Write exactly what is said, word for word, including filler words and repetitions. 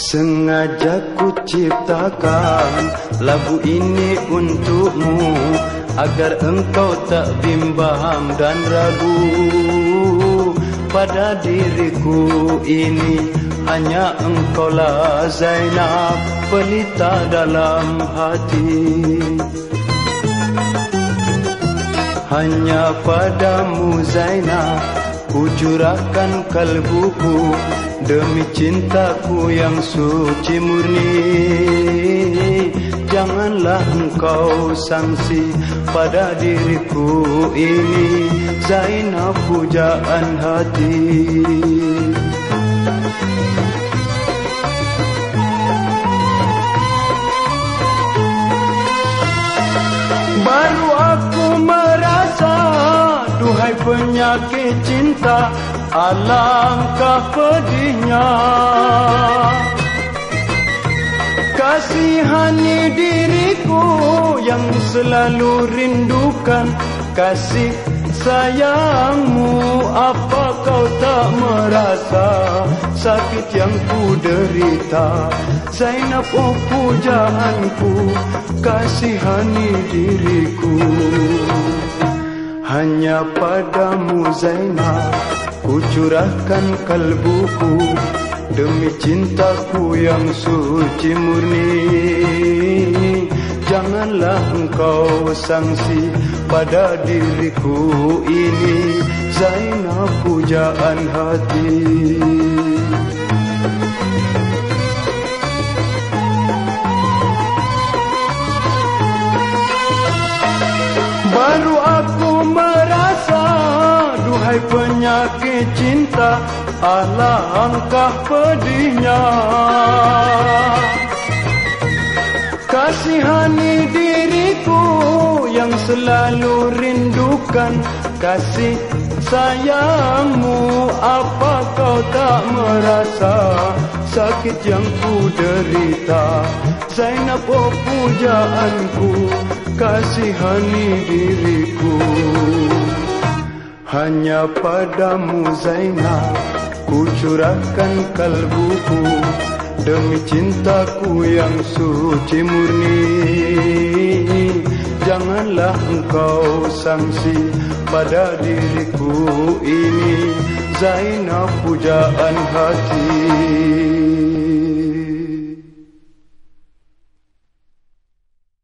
Sengaja ku ciptakan lagu ini untukmu, agar engkau tak bimbang dan ragu. Pada diriku ini hanya engkaulah Zainab, pelita dalam hati. Hanya padamu Zainab ku curahkan kalbuku, demi cintaku yang suci murni. Janganlah engkau sangsi pada diriku ini, Zainab pujaan hati. Baru aku merasa, duhai penyakit cinta, alangkah pedihnya. Kasihani diriku yang selalu rindukan kasih sayangmu. Apa kau tak merasa sakit yang ku derita? Zainab, oh pujaanku, kasihani diriku. Hanya padamu Zainab ku curahkan kalbuku, demi cintaku yang suci murni. Janganlah engkau sangsi pada diriku ini, Zainab pujaan hati. Baru aku merasa, duhai penyakit cinta, alangkah pedihnya. Kasihani diriku yang selalu rindukan kasih sayangmu. Apa kau tak merasa sakit yang ku derita? Zainab, oh pujaanku, kasihani diriku. Hanya padamu Zainab ku curahkan kalbuku, demi cintaku yang suci murni. Janganlah engkau sangsi pada diriku ini, Zainab pujaan hati.